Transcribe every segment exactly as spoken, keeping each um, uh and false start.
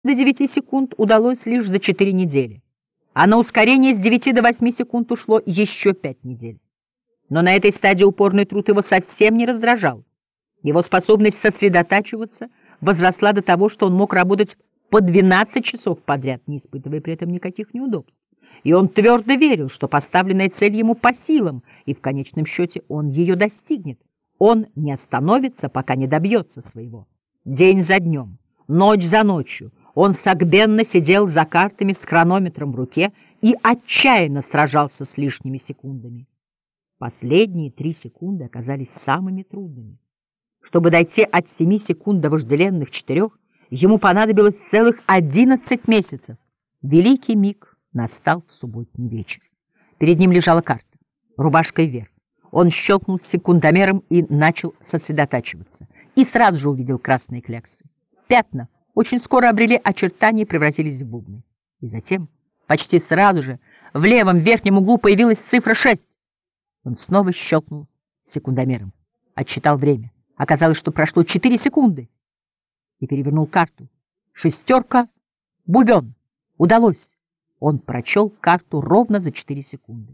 до девяти секунд удалось лишь за четыре недели, а на ускорение с девяти до восьми секунд ушло еще пять недель. Но на этой стадии упорный труд его совсем не раздражал. Его способность сосредотачиваться возросла до того, что он мог работать по двенадцать часов подряд, не испытывая при этом никаких неудобств. И он твердо верил, что поставленная цель ему по силам, и в конечном счете он ее достигнет. Он не остановится, пока не добьется своего. День за днем, ночь за ночью он согбенно сидел за картами с хронометром в руке и отчаянно сражался с лишними секундами. Последние три секунды оказались самыми трудными. Чтобы дойти от семи секунд до вожделенных четырех, ему понадобилось целых одиннадцать месяцев. Великий миг настал в субботний вечер. Перед ним лежала карта, рубашкой вверх. Он щелкнул секундомером и начал сосредотачиваться. И сразу же увидел красные кляксы. Пятна очень скоро обрели очертания и превратились в бубны. И затем, почти сразу же, в левом верхнем углу появилась цифра шесть. Он снова щелкнул секундомером, отсчитал время. Оказалось, что прошло четыре секунды. И перевернул карту. Шестерка, бубен. Удалось. Он прочел карту ровно за четыре секунды.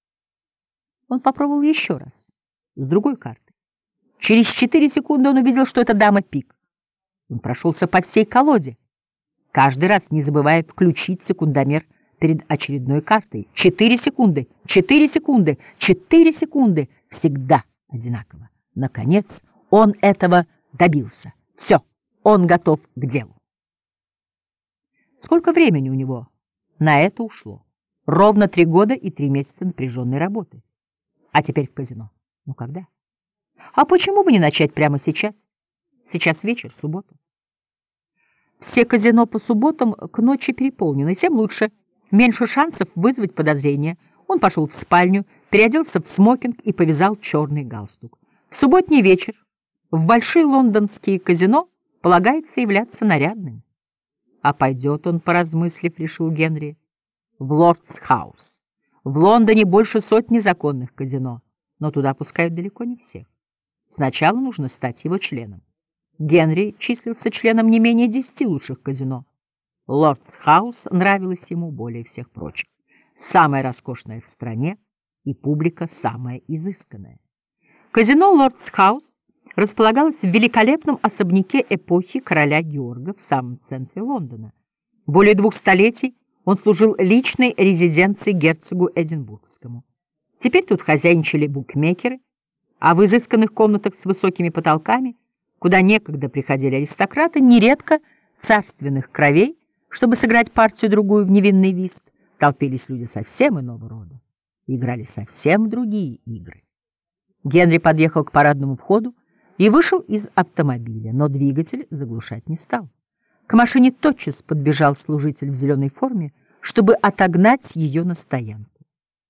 Он попробовал еще раз, с другой карты. Через четыре секунды он увидел, что это дама пик. Он прошелся по всей колоде, каждый раз не забывая включить секундомер перед очередной картой. Четыре секунды, четыре секунды, четыре секунды. Всегда одинаково. Наконец, он этого добился. Все, он готов к делу. Сколько времени у него на это ушло? Ровно три года и три месяца напряженной работы. А теперь в казино. Ну когда? А почему бы не начать прямо сейчас? Сейчас вечер, суббота. Все казино по субботам к ночи переполнены, тем лучше. Меньше шансов вызвать подозрения. Он пошел в спальню, переоделся в смокинг и повязал черный галстук. В субботний вечер в большие лондонские казино полагается являться нарядным. А пойдет он, поразмыслив, решил Генри, в Лордс Хаус. В Лондоне больше сотни законных казино, но туда пускают далеко не всех. Сначала нужно стать его членом. Генри числился членом не менее десяти лучших казино. Лордс Хаус нравилось ему более всех прочих. Самое роскошное в стране и публика самая изысканная. Казино Лордс Хаус располагалось в великолепном особняке эпохи короля Георга в самом центре Лондона. Более двух столетий он служил личной резиденцией герцогу Эдинбургскому. Теперь тут хозяйничали букмекеры, а в изысканных комнатах с высокими потолками, куда некогда приходили аристократы, нередко царственных кровей, чтобы сыграть партию-другую в невинный вист, толпились люди совсем иного рода, играли совсем другие игры. Генри подъехал к парадному входу и вышел из автомобиля, но двигатель заглушать не стал. К машине тотчас подбежал служитель в зеленой форме, чтобы отогнать ее на стоянку.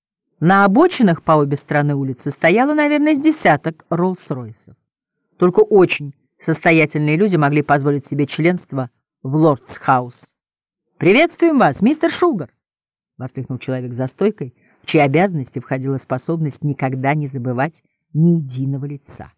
На обочинах по обе стороны улицы стояло, наверное, с десяток Роллс-Ройсов. Только очень состоятельные люди могли позволить себе членство в Лордс Хаус. «Приветствуем вас, мистер Шугар!» — воскликнул человек за стойкой, в чьи обязанности входила способность никогда не забывать ни единого лица.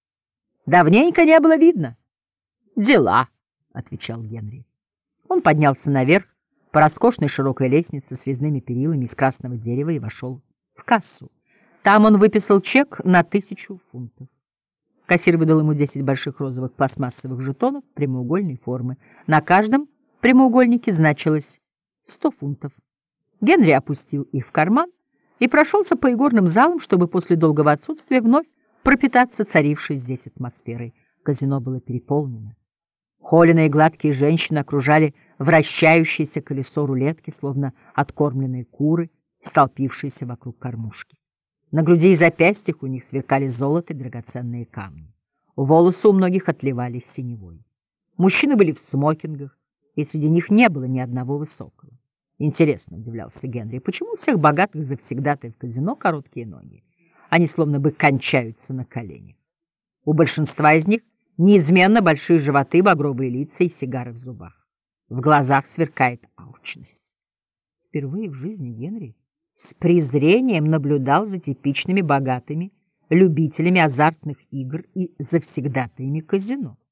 «Давненько не было видно». «Дела», — отвечал Генри. Он поднялся наверх по роскошной широкой лестнице с резными перилами из красного дерева и вошел в кассу. Там он выписал чек на тысячу фунтов. Кассир выдал ему десять больших розовых пластмассовых жетонов прямоугольной формы. На каждом прямоугольнике значилось сто фунтов. Генри опустил их в карман и прошелся по игорным залам, чтобы после долгого отсутствия вновь пропитаться царившей здесь атмосферой. Казино было переполнено. Холеные гладкие женщины окружали вращающееся колесо рулетки, словно откормленные куры, столпившиеся вокруг кормушки. На груди и запястьях у них сверкали золото и драгоценные камни. Волосы у многих отливали синевой. Мужчины были в смокингах, и среди них не было ни одного высокого. Интересно, удивлялся Генри, почему у всех богатых завсегдатаев в казино короткие ноги? Они словно бы кончаются на коленях. У большинства из них неизменно большие животы, багровые лица и сигары в зубах. В глазах сверкает алчность. Впервые в жизни Генри с презрением наблюдал за типичными богатыми любителями азартных игр и завсегдатаями казино.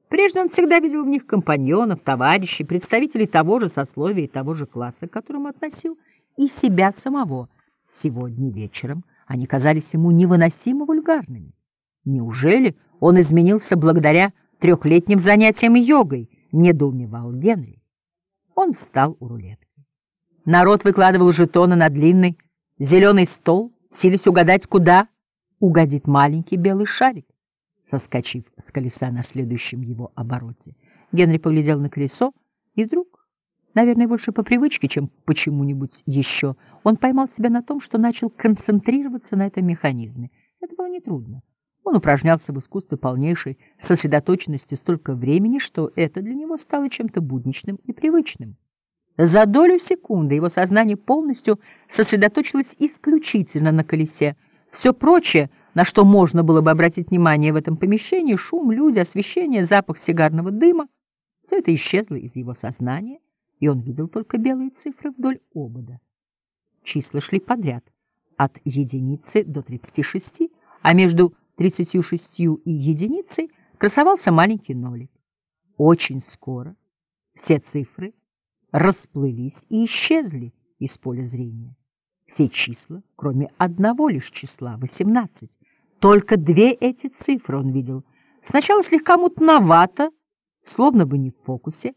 Прежде он всегда видел в них компаньонов, товарищей, представителей того же сословия и того же класса, к которому относил и себя самого. Сегодня вечером они казались ему невыносимо вульгарными. Неужели он изменился благодаря трехлетним занятиям йогой, недоумевал Генри. Он встал у рулетки. Народ выкладывал жетоны на длинный зеленый стол, силясь угадать, куда угодит маленький белый шарик, соскочив с колеса на следующем его обороте. Генри поглядел на колесо, и вдруг, наверное, больше по привычке, чем почему-нибудь еще, он поймал себя на том, что начал концентрироваться на этом механизме. Это было нетрудно. Он упражнялся в искусстве полнейшей сосредоточенности столько времени, что это для него стало чем-то будничным и привычным. За долю секунды его сознание полностью сосредоточилось исключительно на колесе. Все прочее, на что можно было бы обратить внимание в этом помещении, шум, люди, освещение, запах сигарного дыма, все это исчезло из его сознания, и он видел только белые цифры вдоль обода. Числа шли подряд, от единицы до тридцати шести, а между тридцатью шестью и единицей красовался маленький нолик. Очень скоро все цифры расплылись и исчезли из поля зрения. Все числа, кроме одного лишь числа, восемнадцать. Только две эти цифры он видел. Сначала слегка мутновато, словно бы не в фокусе.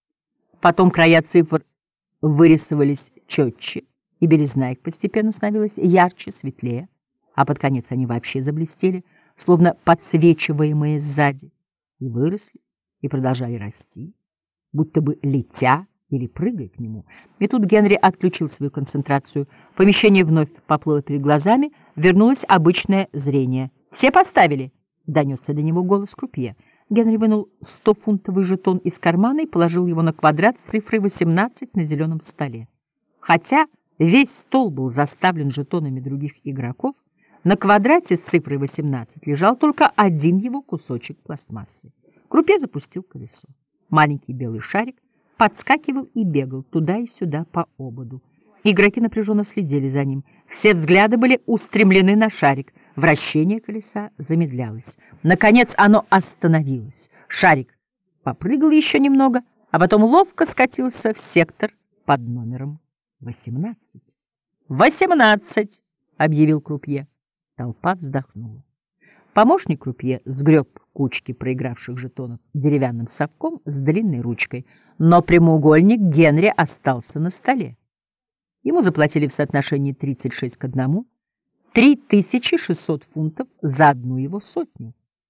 Потом края цифр вырисовались четче, и белизна их постепенно становилась ярче, светлее, а под конец они вообще заблестели, словно подсвечиваемые сзади, и выросли, и продолжали расти, будто бы летя или прыгая к нему. И тут Генри отключил свою концентрацию. Помещение вновь поплыло перед глазами, вернулось обычное зрение. «Все поставили?» — донесся до него голос крупье. Генри вынул стофунтовый жетон из кармана и положил его на квадрат с цифрой восемнадцать на зеленом столе. Хотя весь стол был заставлен жетонами других игроков, на квадрате с цифрой восемнадцать лежал только один его кусочек пластмассы. Крупье запустил колесо. Маленький белый шарик подскакивал и бегал туда и сюда по ободу. Игроки напряженно следили за ним. Все взгляды были устремлены на шарик. Вращение колеса замедлялось. Наконец оно остановилось. Шарик попрыгал еще немного, а потом ловко скатился в сектор под номером восемнадцать. «Восемнадцать!» — объявил крупье. Толпа вздохнула. Помощник крупье сгреб кучки проигравших жетонов деревянным совком с длинной ручкой, но прямоугольник Генри остался на столе. Ему заплатили в соотношении тридцать шесть к одному, три тысячи шестьсот фунтов за одну его сотню.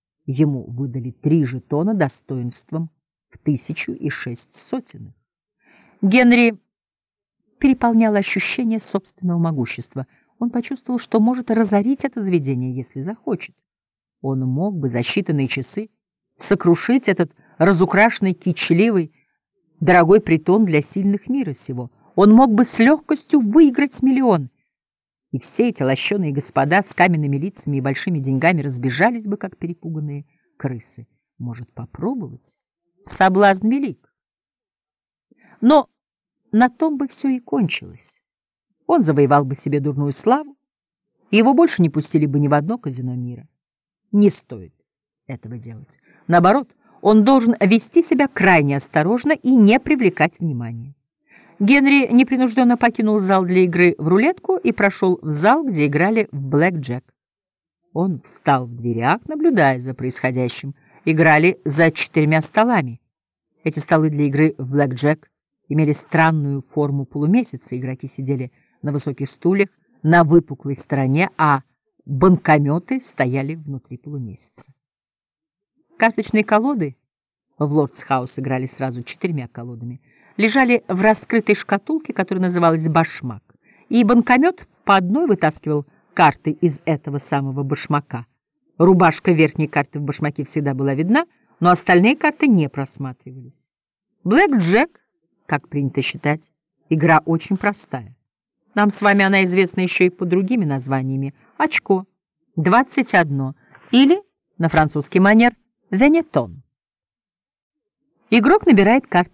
Ему выдали три жетона достоинством в тысячу и шесть сотенных. Генри переполняло ощущение собственного могущества. Он почувствовал, что может разорить это заведение, если захочет. Он мог бы за считанные часы сокрушить этот разукрашенный, кичливый, дорогой притон для сильных мира сего. Он мог бы с легкостью выиграть миллион. И все эти лощеные господа с каменными лицами и большими деньгами разбежались бы, как перепуганные крысы. Может, попробовать? Соблазн велик. Но на том бы все и кончилось. Он завоевал бы себе дурную славу, и его больше не пустили бы ни в одно казино мира. Не стоит этого делать. Наоборот, он должен вести себя крайне осторожно и не привлекать внимания. Генри непринужденно покинул зал для игры в рулетку и прошел в зал, где играли в блэк-джек. Он встал в дверях, наблюдая за происходящим. Играли за четырьмя столами. Эти столы для игры в блэк-джек имели странную форму полумесяца. Игроки сидели на высоких стульях на выпуклой стороне, а банкометы стояли внутри полумесяца. Карточные колоды, в Лордс-хаус играли сразу четырьмя колодами, лежали в раскрытой шкатулке, которая называлась башмак, и банкомет по одной вытаскивал карты из этого самого башмака. Рубашка верхней карты в башмаке всегда была видна, но остальные карты не просматривались. Блэк-джек, как принято считать, игра очень простая. Нам с вами она известна еще и под другими названиями. Очко, двадцать одно, или, на французский манер, венетон. Игрок набирает карты